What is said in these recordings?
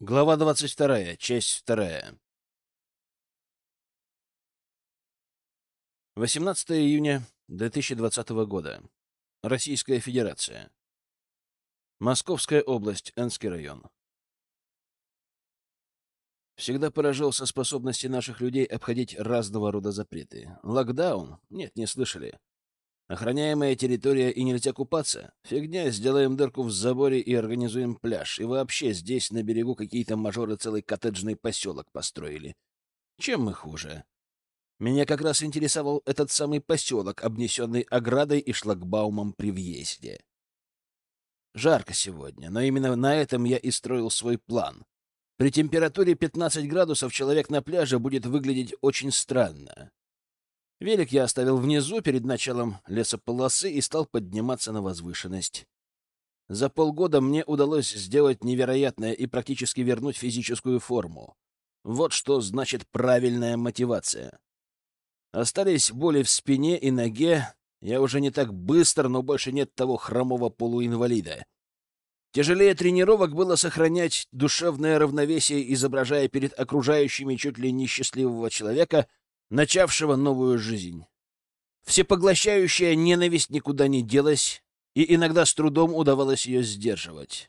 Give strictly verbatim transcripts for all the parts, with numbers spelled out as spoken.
Глава двадцать вторая, часть вторая. восемнадцатое июня две тысячи двадцатого года. Российская Федерация. Московская область, Энский район. Всегда поражался способности наших людей обходить разного рода запреты. Локдаун? Нет, не слышали. Охраняемая территория и нельзя купаться? Фигня, сделаем дырку в заборе и организуем пляж. И вообще здесь на берегу какие-то мажоры целый коттеджный поселок построили. Чем мы хуже? Меня как раз интересовал этот самый поселок, обнесенный оградой и шлагбаумом при въезде. Жарко сегодня, но именно на этом я и строил свой план. При температуре пятнадцать градусов человек на пляже будет выглядеть очень странно. Велик я оставил внизу перед началом лесополосы и стал подниматься на возвышенность. За полгода мне удалось сделать невероятное и практически вернуть физическую форму. Вот что значит правильная мотивация. Остались боли в спине и ноге. Я уже не так быстр, но больше нет того хромого полуинвалида. Тяжелее тренировок было сохранять душевное равновесие, изображая перед окружающими чуть ли не счастливого человека, начавшего новую жизнь. Всепоглощающая ненависть никуда не делась, и иногда с трудом удавалось ее сдерживать.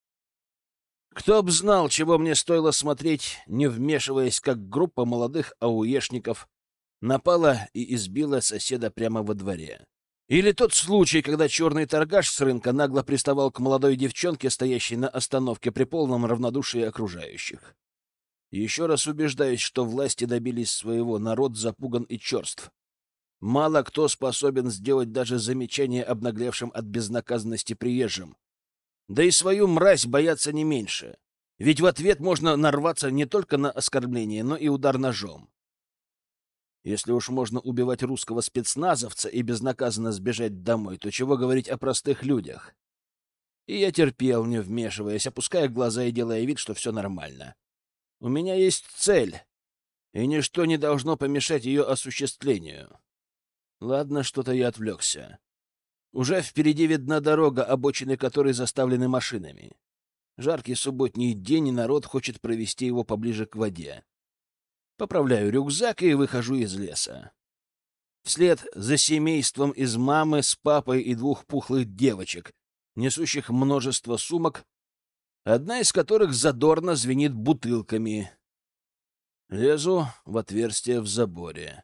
Кто б знал, чего мне стоило смотреть, не вмешиваясь, как группа молодых ауешников напала и избила соседа прямо во дворе. Или тот случай, когда черный торгаш с рынка нагло приставал к молодой девчонке, стоящей на остановке при полном равнодушии окружающих. Еще раз убеждаюсь, что власти добились своего, народ запуган и черств. Мало кто способен сделать даже замечание обнаглевшим от безнаказанности приезжим. Да и свою мразь боятся не меньше. Ведь в ответ можно нарваться не только на оскорбление, но и удар ножом. Если уж можно убивать русского спецназовца и безнаказанно сбежать домой, то чего говорить о простых людях? И я терпел, не вмешиваясь, опуская глаза и делая вид, что все нормально. У меня есть цель, и ничто не должно помешать ее осуществлению. Ладно, что-то я отвлекся. Уже впереди видна дорога, обочины которой заставлены машинами. Жаркий субботний день, и народ хочет провести его поближе к воде. Поправляю рюкзак и выхожу из леса. Вслед за семейством из мамы с папой и двух пухлых девочек, несущих множество сумок, одна из которых задорно звенит бутылками. Лезу в отверстие в заборе.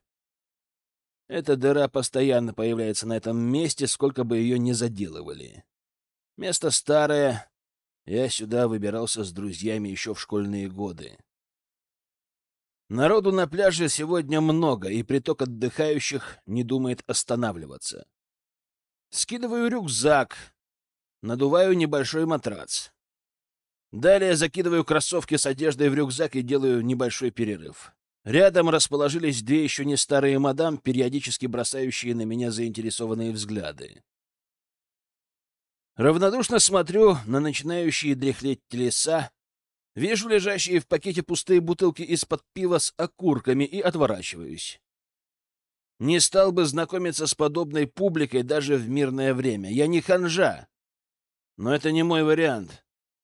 Эта дыра постоянно появляется на этом месте, сколько бы ее ни заделывали. Место старое. Я сюда выбирался с друзьями еще в школьные годы. Народу на пляже сегодня много, и приток отдыхающих не думает останавливаться. Скидываю рюкзак, надуваю небольшой матрац. Далее закидываю кроссовки с одеждой в рюкзак и делаю небольшой перерыв. Рядом расположились две еще не старые мадам, периодически бросающие на меня заинтересованные взгляды. Равнодушно смотрю на начинающие дряхлеть телеса, вижу лежащие в пакете пустые бутылки из-под пива с окурками и отворачиваюсь. Не стал бы знакомиться с подобной публикой даже в мирное время. Я не ханжа, но это не мой вариант.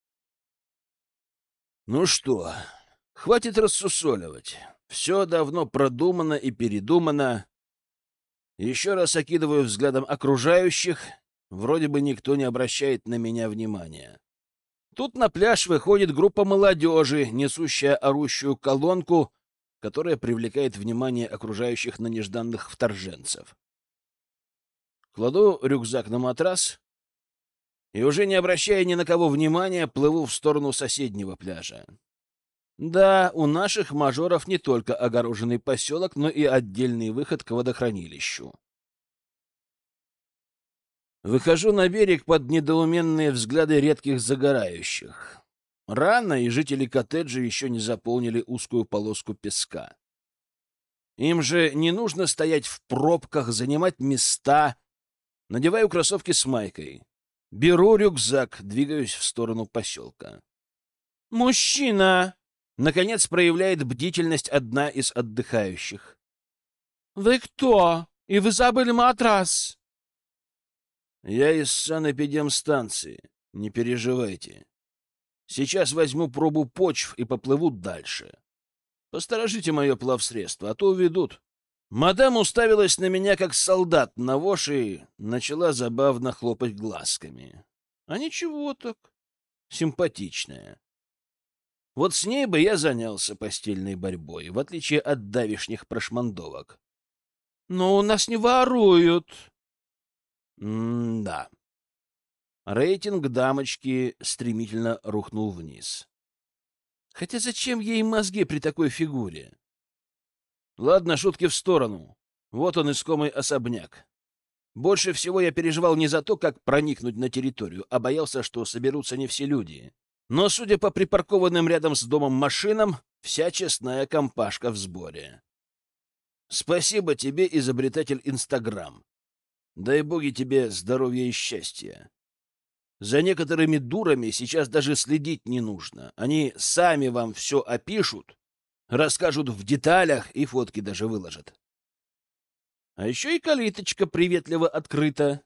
Ну что, хватит рассусоливать. Все давно продумано и передумано. Еще раз окидываю взглядом окружающих. Вроде бы никто не обращает на меня внимания. Тут на пляж выходит группа молодежи, несущая орущую колонку, которая привлекает внимание окружающих на нежданных вторженцев. Кладу рюкзак на матрас и, уже не обращая ни на кого внимания, плыву в сторону соседнего пляжа. Да, у наших мажоров не только огороженный поселок, но и отдельный выход к водохранилищу. Выхожу на берег под недоуменные взгляды редких загорающих. Рано, и жители коттеджа еще не заполнили узкую полоску песка. Им же не нужно стоять в пробках, занимать места. Надеваю кроссовки с майкой. Беру рюкзак, двигаюсь в сторону поселка. «Мужчина!» — наконец проявляет бдительность одна из отдыхающих. «Вы кто? И вы забыли матрас?» «Я из санэпидемстанции. Не переживайте. Сейчас возьму пробу почв и поплыву дальше. Посторожите мое плавсредство, а то уведут. Мадам уставилась на меня, как солдат на вож, и начала забавно хлопать глазками. А ничего так, симпатичная. Вот с ней бы я занялся постельной борьбой, в отличие от давишних прошмандовок. Но у нас не воруют. М-да. Рейтинг дамочки стремительно рухнул вниз. Хотя зачем ей мозги при такой фигуре? Ладно, шутки в сторону. Вот он, искомый особняк. Больше всего я переживал не за то, как проникнуть на территорию, а боялся, что соберутся не все люди. Но, судя по припаркованным рядом с домом машинам, вся честная компашка в сборе. Спасибо тебе, изобретатель Инстаграм. Дай боги тебе здоровья и счастья. За некоторыми дурами сейчас даже следить не нужно. Они сами вам все опишут, расскажут в деталях и фотки даже выложат. А еще и калиточка приветливо открыта.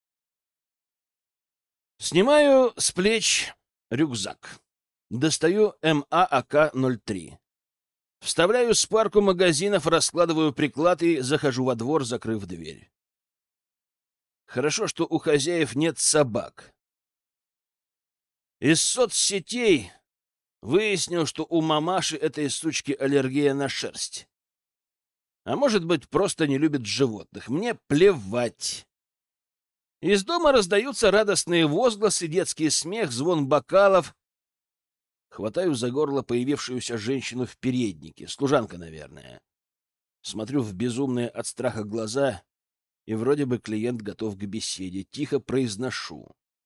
Снимаю с плеч рюкзак. Достаю эм а а ка ноль три. Вставляю спарку магазинов, раскладываю приклад и захожу во двор, закрыв дверь. Хорошо, что у хозяев нет собак. Из соцсетей выяснил, что у мамаши этой сучки аллергия на шерсть. А может быть, просто не любит животных. Мне плевать. Из дома раздаются радостные возгласы, детский смех, звон бокалов. Хватаю за горло появившуюся женщину в переднике. Служанка, наверное. Смотрю в безумные от страха глаза, и вроде бы клиент готов к беседе. Тихо произношу.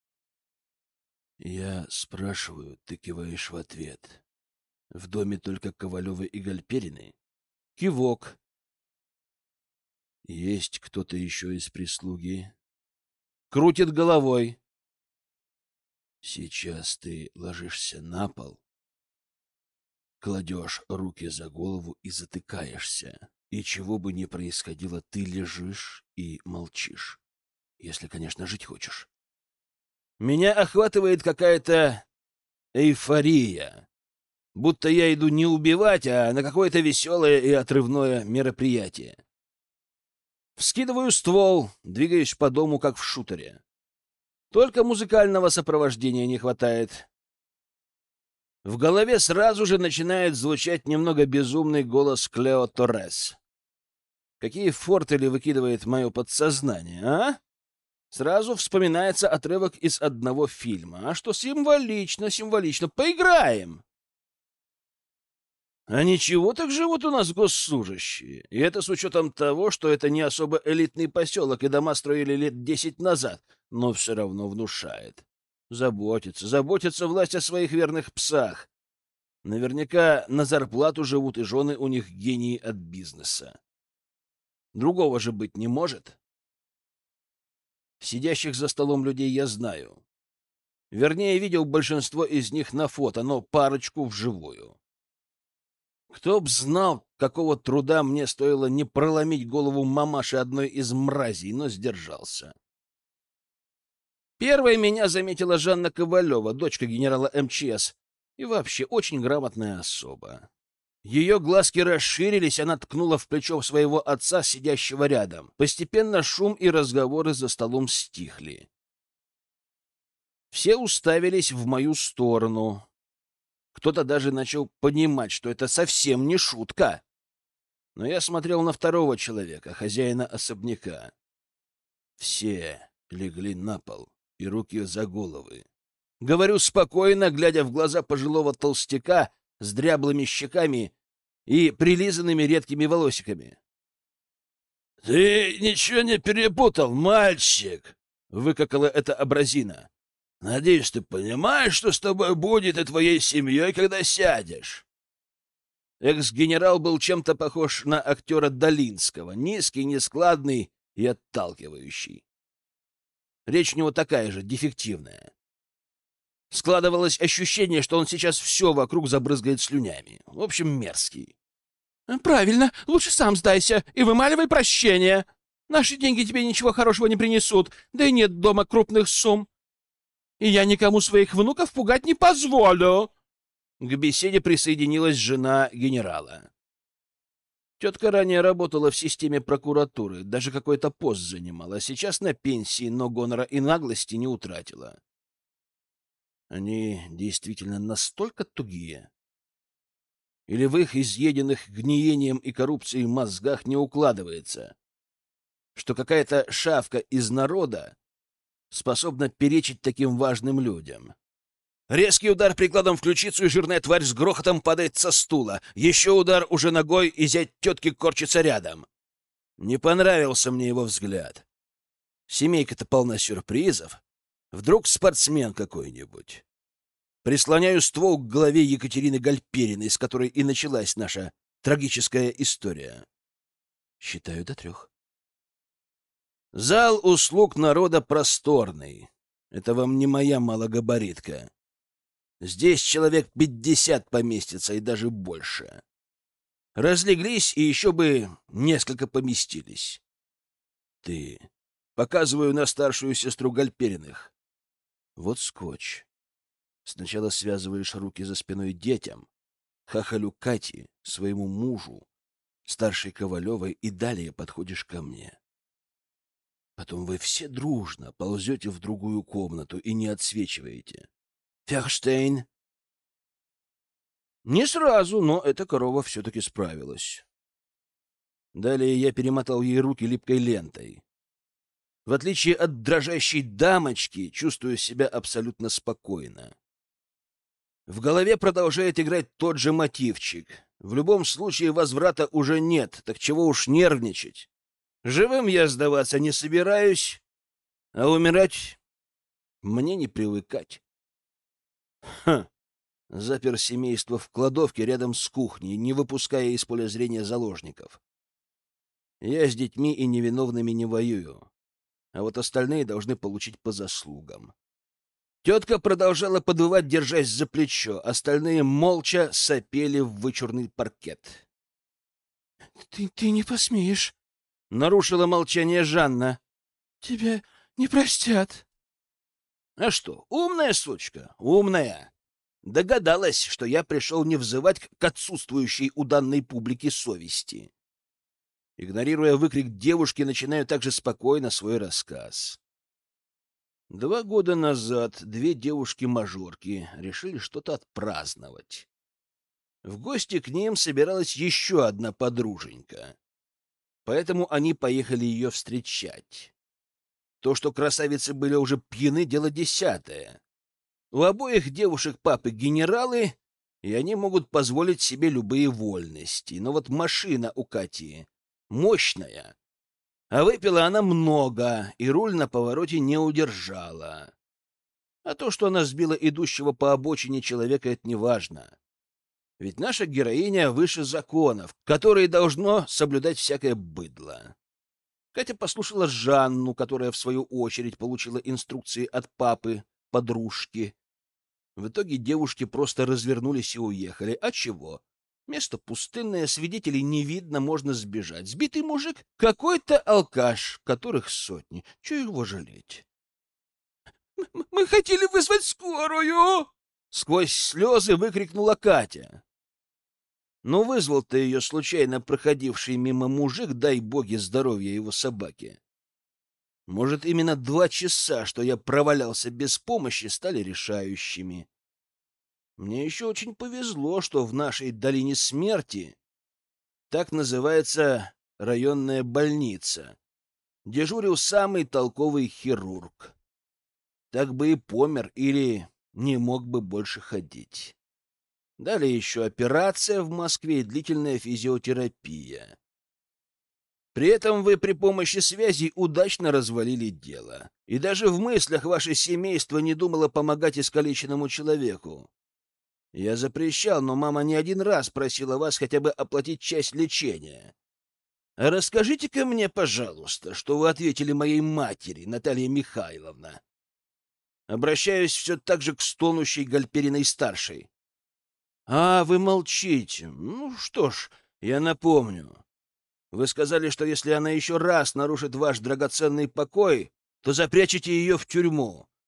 Я спрашиваю, ты киваешь в ответ. В доме только Ковалевы и Гальперины? Кивок. Есть кто-то еще из прислуги? Крутит головой. Сейчас ты ложишься на пол, кладешь руки за голову и затыкаешься. И чего бы ни происходило, ты лежишь и молчишь. Если, конечно, жить хочешь. Меня охватывает какая-то эйфория. Будто я иду не убивать, а на какое-то веселое и отрывное мероприятие. Вскидываю ствол, двигаюсь по дому, как в шутере. Только музыкального сопровождения не хватает. В голове сразу же начинает звучать немного безумный голос Клео Торрес. Какие фортели выкидывает мое подсознание, а? Сразу вспоминается отрывок из одного фильма. А что символично, символично. Поиграем! А ничего, так живут у нас госслужащие. И это с учетом того, что это не особо элитный поселок, и дома строили лет десять назад, но все равно внушает. Заботится, заботится власть о своих верных псах. Наверняка на зарплату живут, и жены у них гении от бизнеса. Другого же быть не может. Сидящих за столом людей я знаю. Вернее, видел большинство из них на фото, но парочку вживую. Кто б знал, какого труда мне стоило не проломить голову мамаши одной из мразей, но сдержался. Первой меня заметила Жанна Ковалева, дочка генерала эм че эс, и вообще очень грамотная особа. Ее глазки расширились, она ткнула в плечо своего отца, сидящего рядом. Постепенно шум и разговоры за столом стихли. Все уставились в мою сторону. Кто-то даже начал понимать, что это совсем не шутка. Но я смотрел на второго человека, хозяина особняка. Все легли на пол и руки за головы. Говорю спокойно, глядя в глаза пожилого толстяка с дряблыми щеками и прилизанными редкими волосиками. — Ты ничего не перепутал, мальчик? — выкакала эта абразина. — Надеюсь, ты понимаешь, что с тобой будет и твоей семьей, когда сядешь. Экс-генерал был чем-то похож на актера Долинского, низкий, нескладный и отталкивающий. Речь у него такая же, дефективная. Складывалось ощущение, что он сейчас все вокруг забрызгает слюнями. В общем, мерзкий. — Правильно, лучше сам сдайся и вымаливай прощение. Наши деньги тебе ничего хорошего не принесут, да и нет дома крупных сумм. и я никому своих внуков пугать не позволю. К беседе присоединилась жена генерала. Тетка ранее работала в системе прокуратуры, даже какой-то пост занимала, а сейчас на пенсии, но гонора и наглости не утратила. Они действительно настолько тугие? Или в их изъеденных гниением и коррупцией мозгах не укладывается, что какая-то шавка из народа способна перечить таким важным людям? Резкий удар прикладом в ключицу, и жирная тварь с грохотом падает со стула. Еще удар уже ногой, и зять тетки корчится рядом. Не понравился мне его взгляд. Семейка-то полна сюрпризов. Вдруг спортсмен какой-нибудь. Прислоняю ствол к голове Екатерины Гальпериной, с которой и началась наша трагическая история. Считаю до трех. Зал услуг народа просторный. Это вам не моя малогабаритка. Здесь человек пятьдесят поместится и даже больше. Разлеглись, и еще бы несколько поместились. Ты. Показываю на старшую сестру Гальпериных. Вот скотч. Сначала связываешь руки за спиной детям, хахалю Кате, своему мужу, старшей Ковалевой, и далее подходишь ко мне. Потом вы все дружно ползете в другую комнату и не отсвечиваете. Ферштейн. Не сразу, но эта корова все-таки справилась. Далее я перемотал ей руки липкой лентой. В отличие от дрожащей дамочки, чувствую себя абсолютно спокойно. В голове продолжает играть тот же мотивчик. В любом случае возврата уже нет, так чего уж нервничать. Живым я сдаваться не собираюсь, а умирать мне не привыкать. Ха! Запер семейство в кладовке рядом с кухней, не выпуская из поля зрения заложников. Я с детьми и невиновными не воюю, а вот остальные должны получить по заслугам. Тетка продолжала подвывать, держась за плечо. Остальные молча сопели в вычурный паркет. — Ты, ты не посмеешь, — нарушила молчание Жанна. — Тебя не простят. — А что, умная сучка, умная. Догадалась, что я пришел не взывать к отсутствующей у данной публики совести. Игнорируя выкрик девушки, начинаю также спокойно свой рассказ. Два года назад две девушки-мажорки решили что-то отпраздновать. В гости к ним собиралась еще одна подруженька, поэтому они поехали ее встречать. То, что красавицы были уже пьяны, дело десятое. У обоих девушек папы генералы, и они могут позволить себе любые вольности. Но вот машина у Кати мощная, а выпила она много, и руль на повороте не удержала. А то, что она сбила идущего по обочине человека, это не важно. Ведь наша героиня выше законов, которые должно соблюдать всякое быдло. Катя послушала Жанну, которая, в свою очередь, получила инструкции от папы, подружки. В итоге девушки просто развернулись и уехали. А чего? Место пустынное, свидетелей не видно, можно сбежать. Сбитый мужик — какой-то алкаш, которых сотни. Чего его жалеть? — Мы хотели вызвать скорую! — сквозь слезы выкрикнула Катя. Но вызвал-то ее случайно проходивший мимо мужик, дай боги здоровья его собаке. Может, именно два часа, что я провалялся без помощи, стали решающими. Мне еще очень повезло, что в нашей долине смерти так называется районная больница. Дежурил самый толковый хирург. Так бы и помер или не мог бы больше ходить. Далее еще операция в Москве и длительная физиотерапия. При этом вы при помощи связей удачно развалили дело. И даже в мыслях ваше семейство не думало помогать искалеченному человеку. Я запрещал, но мама не один раз просила вас хотя бы оплатить часть лечения. А расскажите-ка мне, пожалуйста, что вы ответили моей матери, Наталья Михайловна. Обращаюсь все так же к стонущей Гальпериной-старшей. А, вы молчите. Ну что ж, я напомню. Вы сказали, что если она еще раз нарушит ваш драгоценный покой, то запрячете ее в тюрьму.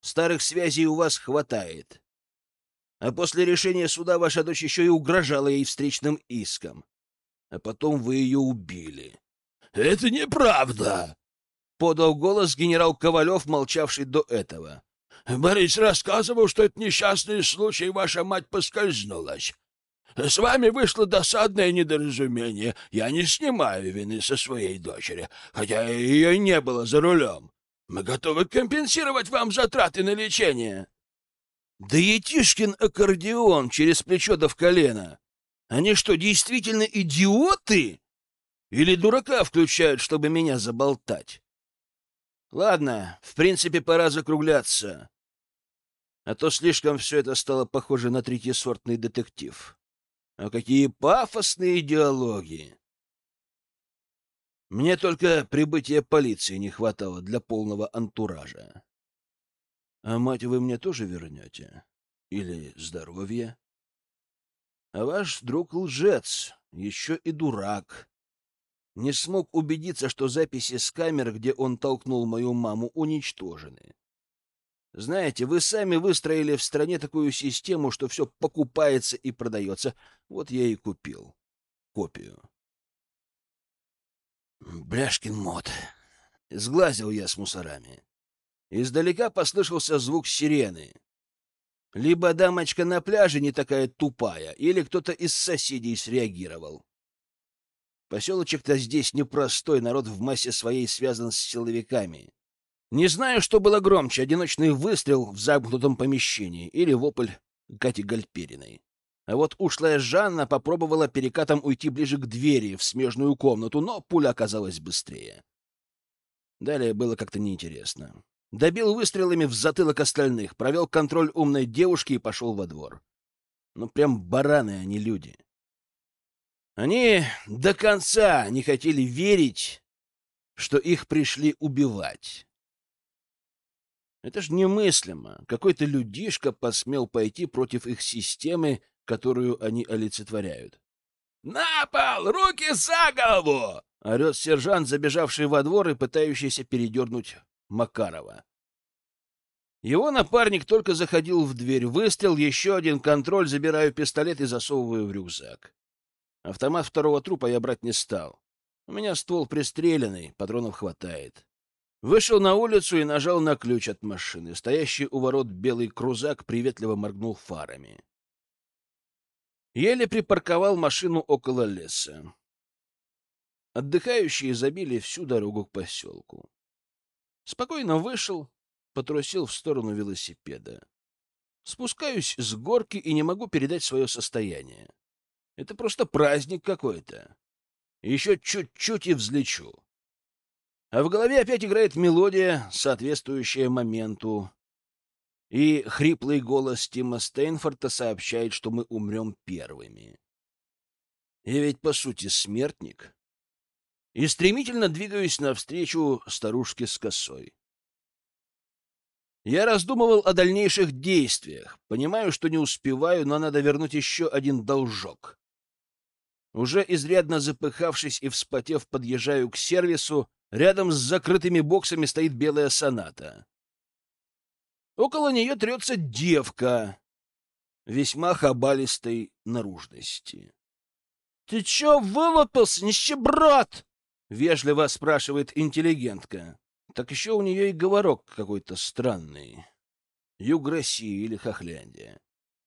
Старых связей у вас хватает. А после решения суда ваша дочь еще и угрожала ей встречным иском. А потом вы ее убили. — Это неправда! — подал голос генерал Ковалев, молчавший до этого. — Борис рассказывал, что это несчастный случай, ваша мать поскользнулась. С вами вышло досадное недоразумение. Я не снимаю вины со своей дочери, хотя ее не было за рулем. Мы готовы компенсировать вам затраты на лечение. Да Етишкин аккордеон через плечо да в колено. Они что, действительно идиоты? Или дурака включают, чтобы меня заболтать? Ладно, в принципе, пора закругляться. А то слишком все это стало похоже на третьесортный детектив. А какие пафосные диалоги! Мне только прибытия полиции не хватало для полного антуража. А мать вы мне тоже вернете? Или здоровье? А ваш друг лжец, еще и дурак. Не смог убедиться, что записи с камер, где он толкнул мою маму, уничтожены. Знаете, вы сами выстроили в стране такую систему, что все покупается и продается. Вот я и купил копию. Бляшкин мод. Сглазил я с мусорами. Издалека послышался звук сирены. Либо дамочка на пляже не такая тупая, или кто-то из соседей среагировал. Поселочек-то здесь непростой, народ в массе своей связан с силовиками. Не знаю, что было громче, одиночный выстрел в замкнутом помещении или вопль Кати Гальпериной. А вот ушлая Жанна попробовала перекатом уйти ближе к двери в смежную комнату, но пуля оказалась быстрее. Далее было как-то неинтересно. Добил выстрелами в затылок остальных, провел контроль умной девушки и пошел во двор. Ну, прям бараны, а не люди. Они до конца не хотели верить, что их пришли убивать. Это ж немыслимо. Какой-то людишка посмел пойти против их системы, которую они олицетворяют. «На пол! Руки за голову!» — орет сержант, забежавший во двор и пытающийся передернуть Макарова. Его напарник только заходил в дверь. Выстрел, еще один контроль, забираю пистолет и засовываю в рюкзак. Автомат второго трупа я брать не стал. У меня ствол пристреленный, патронов хватает. Вышел на улицу и нажал на ключ от машины. Стоящий у ворот белый крузак приветливо моргнул фарами. Еле припарковал машину около леса. Отдыхающие забили всю дорогу к поселку. Спокойно вышел, потрусил в сторону велосипеда. Спускаюсь с горки и не могу передать свое состояние. Это просто праздник какой-то. Еще чуть-чуть и взлечу. А в голове опять играет мелодия, соответствующая моменту. И хриплый голос Тима Стейнфорта сообщает, что мы умрем первыми. Я ведь, по сути, смертник. И стремительно двигаюсь навстречу старушке с косой. Я раздумывал о дальнейших действиях. Понимаю, что не успеваю, но надо вернуть еще один должок. Уже изрядно запыхавшись и вспотев, подъезжаю к сервису. Рядом с закрытыми боксами стоит белая соната. Около нее трется девка весьма хабалистой наружности. — Ты че вылупился, нищеброд? — вежливо спрашивает интеллигентка. Так еще у нее и говорок какой-то странный. Юг России или Хохляндия.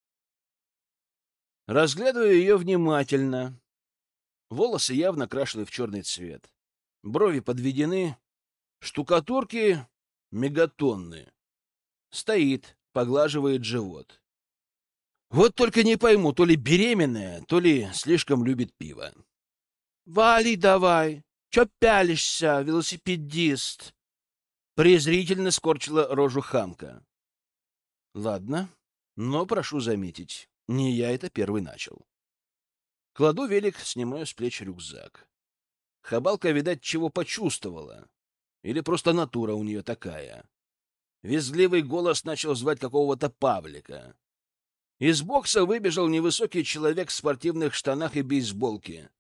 Разглядываю ее внимательно. Волосы явно крашены в черный цвет. Брови подведены, штукатурки мегатонны. Стоит, поглаживает живот. Вот только не пойму, то ли беременная, то ли слишком любит пиво. — Вали давай! Че пялишься, велосипедист? Презрительно скорчила рожу хамка. Ладно, но прошу заметить, не я это первый начал. Кладу велик, снимаю с плеч рюкзак. Хабалка, видать, чего почувствовала. Или просто натура у нее такая. Визгливый голос начал звать какого-то Павлика. Из бокса выбежал невысокий человек в спортивных штанах и бейсболке.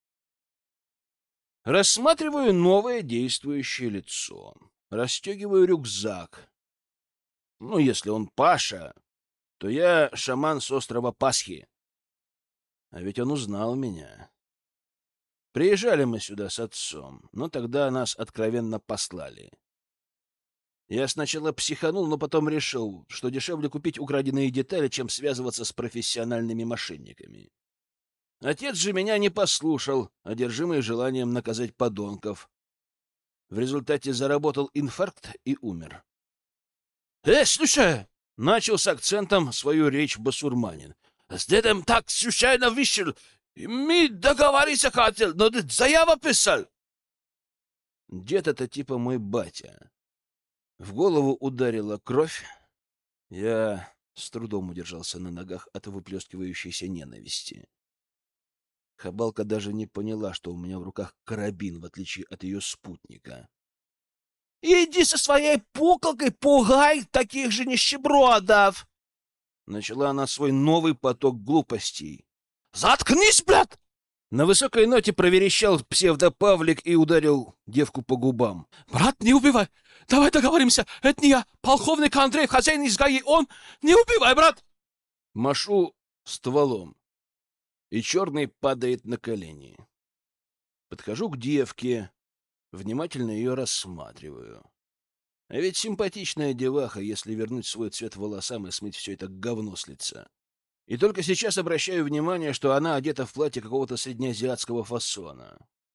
Рассматриваю новое действующее лицо. Расстегиваю рюкзак. Ну, если он Паша, то я шаман с острова Пасхи. А ведь он узнал меня. Приезжали мы сюда с отцом, но тогда нас откровенно послали. Я сначала психанул, но потом решил, что дешевле купить украденные детали, чем связываться с профессиональными мошенниками. Отец же меня не послушал, одержимый желанием наказать подонков. В результате заработал инфаркт и умер. «Э, слушай!» — начал с акцентом свою речь басурманин. «С дедом так случайно вышел. Мы договориться хотел, но ты заяву писал». Дед — это типа мой батя. В голову ударила кровь. Я с трудом удержался на ногах от выплескивающейся ненависти. Хабалка даже не поняла, что у меня в руках карабин, в отличие от ее спутника. «Иди со своей пуколкой, пугай таких же нищебродов!» Начала она свой новый поток глупостей. «Заткнись, блядь!» На высокой ноте проверещал псевдопавлик и ударил девку по губам. «Брат, не убивай! Давай договоримся! Это не я! Полковник Андреев, хозяин из ГАИ, он! Не убивай, брат!» Машу стволом, и черный падает на колени. Подхожу к девке, внимательно ее рассматриваю. А ведь симпатичная деваха, если вернуть свой цвет волосам и смыть все это говно с лица. И только сейчас обращаю внимание, что она одета в платье какого-то среднеазиатского фасона.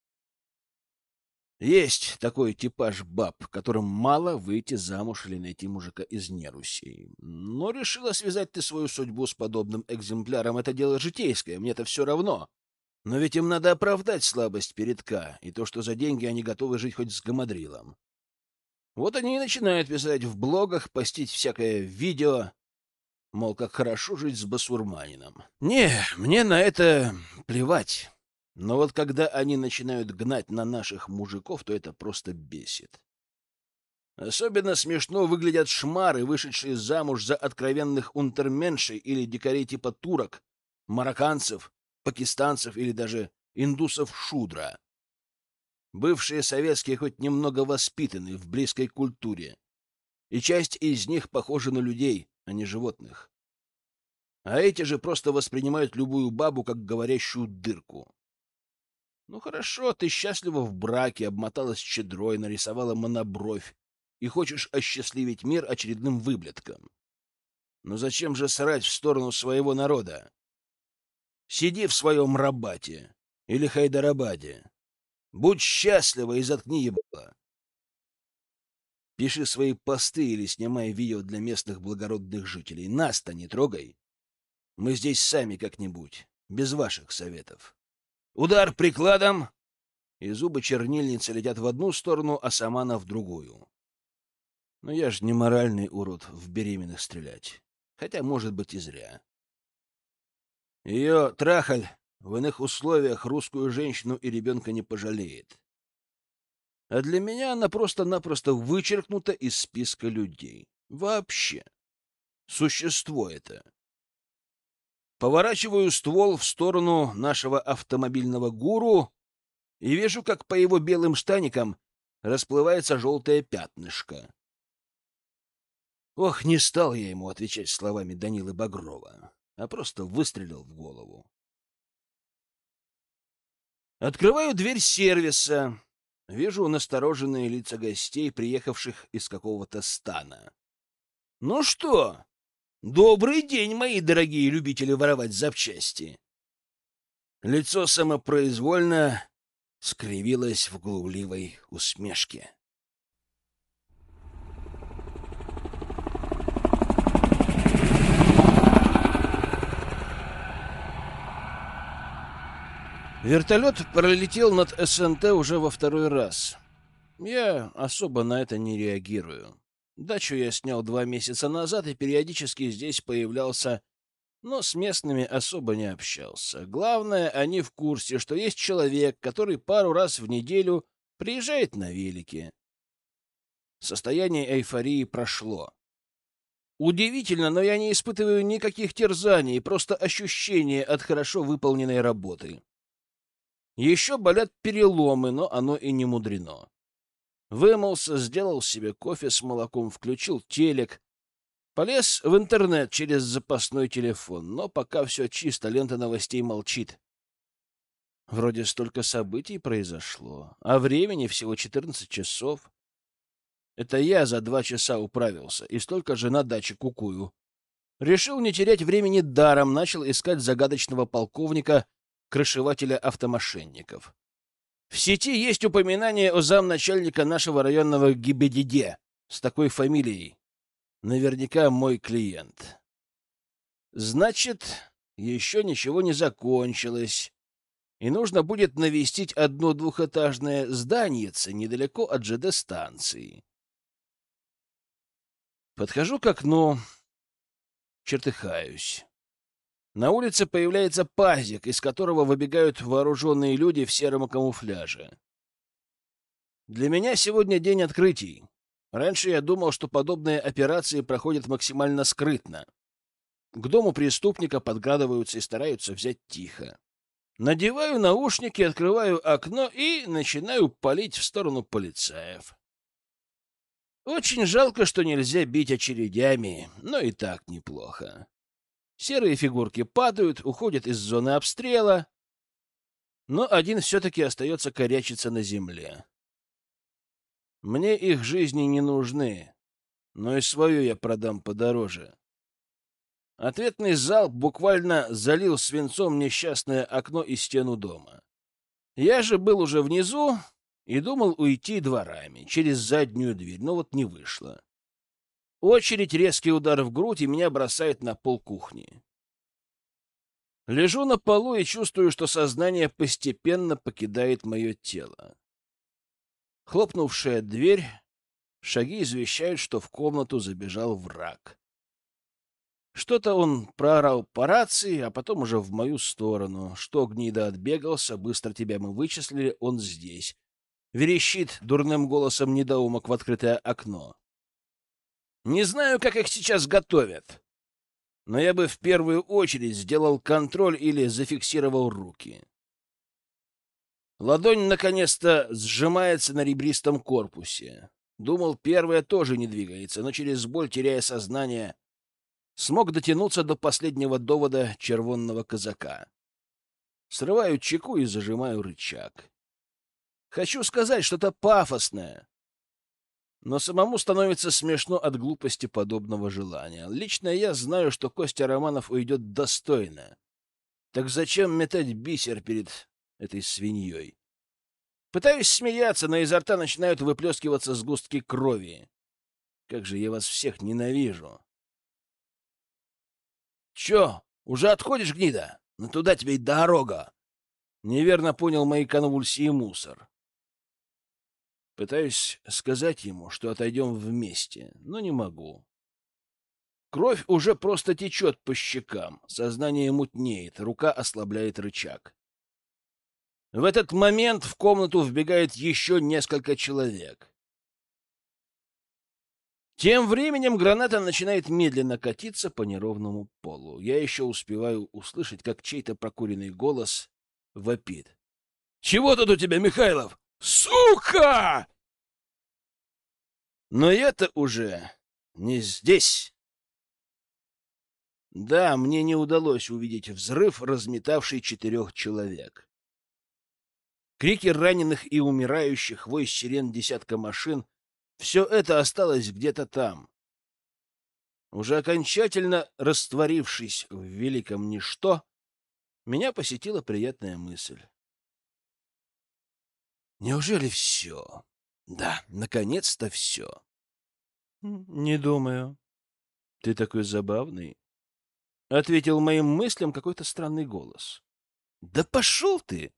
Есть такой типаж баб, которым мало выйти замуж или найти мужика из Неруси. Но решила связать ты свою судьбу с подобным экземпляром. Это дело житейское, мне-то все равно. Но ведь им надо оправдать слабость передка и то, что за деньги они готовы жить хоть с гамадрилом. Вот они и начинают писать в блогах, постить всякое видео, мол, как хорошо жить с басурманином. Не, мне на это плевать. Но вот когда они начинают гнать на наших мужиков, то это просто бесит. Особенно смешно выглядят шмары, вышедшие замуж за откровенных унтерменшей или дикарей типа турок, марокканцев, пакистанцев или даже индусов-шудра. Бывшие советские хоть немного воспитаны в близкой культуре, и часть из них похожа на людей, а не животных. А эти же просто воспринимают любую бабу как говорящую дырку. Ну хорошо, ты счастлива в браке, обмоталась щедрой, нарисовала монобровь и хочешь осчастливить мир очередным выблетком. Но зачем же срать в сторону своего народа? Сиди в своем Рабате или Хайдарабаде. Будь счастлива и заткни ебало. Пиши свои посты или снимай видео для местных благородных жителей. Нас-то не трогай. Мы здесь сами как-нибудь, без ваших советов. Удар прикладом, и зубы чернильницы летят в одну сторону, а сама она в другую. Но я же не моральный урод в беременных стрелять. Хотя, может быть, и зря. Ее трахаль в иных условиях русскую женщину и ребенка не пожалеет. А для меня она просто-напросто вычеркнута из списка людей. Вообще. Существо это. Поворачиваю ствол в сторону нашего автомобильного гуру и вижу, как по его белым штаникам расплывается желтое пятнышко. Ох, не стал я ему отвечать словами Данилы Багрова, а просто выстрелил в голову. Открываю дверь сервиса. Вижу настороженные лица гостей, приехавших из какого-то стана. Ну что, добрый день, мои дорогие любители воровать запчасти. Лицо самопроизвольно скривилось в глумливой усмешке. Вертолет пролетел над СНТ уже во второй раз. Я особо на это не реагирую. Дачу я снял два месяца назад и периодически здесь появлялся, но с местными особо не общался. Главное, они в курсе, что есть человек, который пару раз в неделю приезжает на велике. Состояние эйфории прошло. Удивительно, но я не испытываю никаких терзаний, просто ощущение от хорошо выполненной работы. Еще болят переломы, но оно и не мудрено. Вымылся, сделал себе кофе с молоком, включил телек. Полез в интернет через запасной телефон, но пока все чисто, лента новостей молчит. Вроде столько событий произошло, а времени всего четырнадцать часов. Это я за два часа управился, и столько же на даче кукую. Решил не терять времени даром, начал искать загадочного полковника, крышевателя автомошенников. В сети есть упоминание о замначальника нашего районного ГИБДД с такой фамилией. Наверняка мой клиент. Значит, еще ничего не закончилось, и нужно будет навестить одно двухэтажное зданиеце недалеко от ЖД-станции. Подхожу к окну, чертыхаюсь. На улице появляется пазик, из которого выбегают вооруженные люди в сером камуфляже. Для меня сегодня день открытий. Раньше я думал, что подобные операции проходят максимально скрытно. К дому преступника подкрадываются и стараются взять тихо. Надеваю наушники, открываю окно и начинаю палить в сторону полицаев. Очень жалко, что нельзя бить очередями, но и так неплохо. Серые фигурки падают, уходят из зоны обстрела, но один все-таки остается корячиться на земле. Мне их жизни не нужны, но и свою я продам подороже. Ответный залп буквально залил свинцом несчастное окно и стену дома. Я же был уже внизу и думал уйти дворами, через заднюю дверь, но вот не вышло. Очередь, резкий удар в грудь, и меня бросает на пол кухни. Лежу на полу и чувствую, что сознание постепенно покидает мое тело. Хлопнувшая дверь, шаги извещают, что в комнату забежал враг. Что-то он проорал по рации, а потом уже в мою сторону. Что, гнида, отбегался, быстро тебя мы вычислили, он здесь. Верещит дурным голосом недоумок в открытое окно. Не знаю, как их сейчас готовят, но я бы в первую очередь сделал контроль или зафиксировал руки. Ладонь наконец-то сжимается на ребристом корпусе. Думал, первая тоже не двигается, но через боль, теряя сознание, смог дотянуться до последнего довода червонного казака. Срываю чеку и зажимаю рычаг. Хочу сказать что-то пафосное, но самому становится смешно от глупости подобного желания. Лично я знаю, что Костя Романов уйдет достойно. Так зачем метать бисер перед этой свиньей? Пытаюсь смеяться, но изо рта начинают выплескиваться сгустки крови. Как же я вас всех ненавижу. Че, уже отходишь, гнида? Ну туда тебе и дорога. Неверно понял мои конвульсии мусор. Пытаюсь сказать ему, что отойдем вместе, но не могу. Кровь уже просто течет по щекам, сознание мутнеет, рука ослабляет рычаг. В этот момент в комнату вбегает еще несколько человек. Тем временем граната начинает медленно катиться по неровному полу. Я еще успеваю услышать, как чей-то прокуренный голос вопит. «Чего тут у тебя, Михайлов? Сука!» Но я-то уже не здесь. Да, мне не удалось увидеть взрыв, разметавший четырех человек. Крики раненых и умирающих, вой сирен десятка машин — все это осталось где-то там. Уже окончательно растворившись в великом ничто, меня посетила приятная мысль. Неужели все? Да, наконец-то все. Не думаю. Ты такой забавный. Ответил моим мыслям какой-то странный голос. Да пошел ты!